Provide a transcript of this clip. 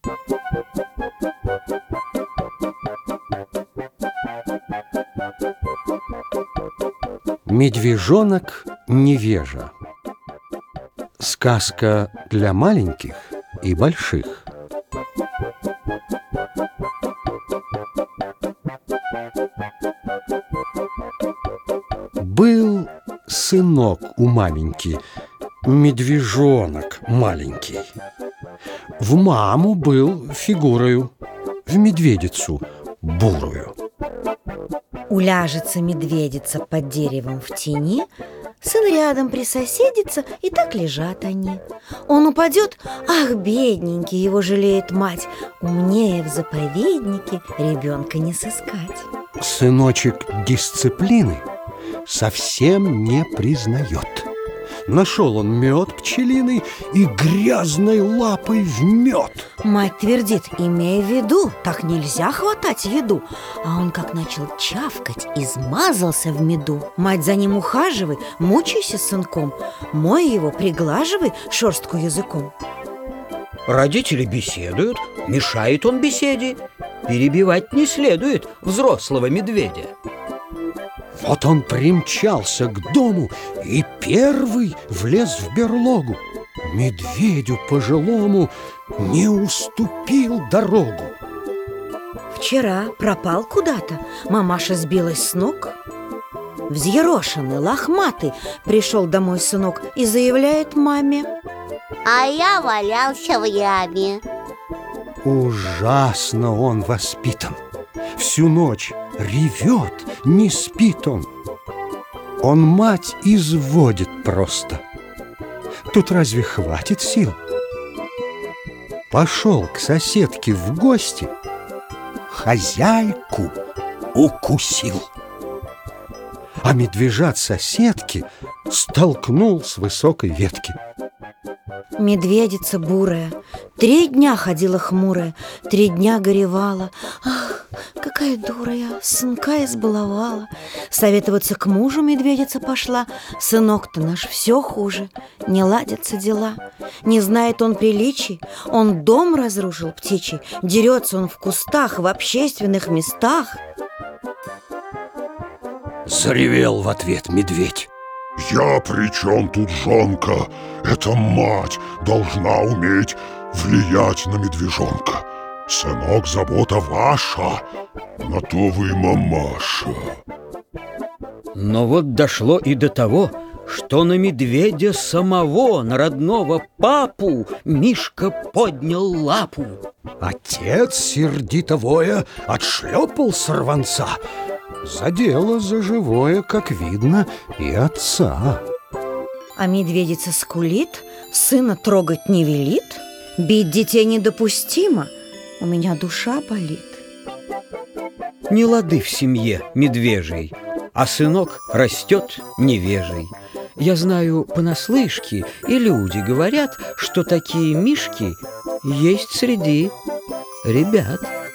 Медвежонок невежа. Сказка для маленьких и больших. Был сынок у маменьки, медвежонок маленький. В маму был фигурою, в медведицу бурую. Уляжется медведица под деревом в тени, сын рядом присоседится, и так лежат они. Он упадет, ах, бедненький, его жалеет мать. Умнее в заповеднике ребенка не сыскать. Сыночек дисциплины совсем не признает. Нашел он мед пчелиный и грязной лапой в мед. Мать твердит: имея в виду, так нельзя хватать еду. А он как начал чавкать, измазался в меду. Мать за ним: ухаживай, мучайся с сынком, мой его, приглаживай шерстку языком. Родители беседуют, мешает он беседе. Перебивать не следует взрослого медведя. Вот он примчался к дому и первый влез в берлогу. Медведю пожилому не уступил дорогу. Вчера пропал куда-то, мамаша сбилась с ног. Взъерошенный, лохматый пришел домой сынок и заявляет маме: а я валялся в яме. Ужасно он воспитан. Всю ночь ревет, не спит он. Он мать изводит просто. Тут разве хватит сил? Пошел к соседке в гости, хозяйку укусил. А медвежат соседки столкнул с высокой ветки. Медведица бурая 3 дня ходила хмурая, 3 дня горевала. Ах, какая дура я, сынка избаловала. Советоваться к мужу медведица пошла. Сынок-то наш все хуже, не ладятся дела. Не знает он приличий, он дом разрушил птичий. Дерется он в кустах, в общественных местах. Заревел в ответ медведь: я при чем тут жонка? Эта мать должна уметь влиять на медвежонка. Сынок, забота ваша, на то вы мамаша. Но вот дошло и до того, что на медведя самого, на родного папу, Мишка поднял лапу. Отец, сердито воя, отшлепал сорванца. Задело за живое, как видно, и отца. А медведица скулит, сына трогать не велит. Бить детей недопустимо, у меня душа болит. Не лады в семье медвежий, а сынок растет невежий. Я знаю понаслышке, и люди говорят, что такие мишки есть среди ребят.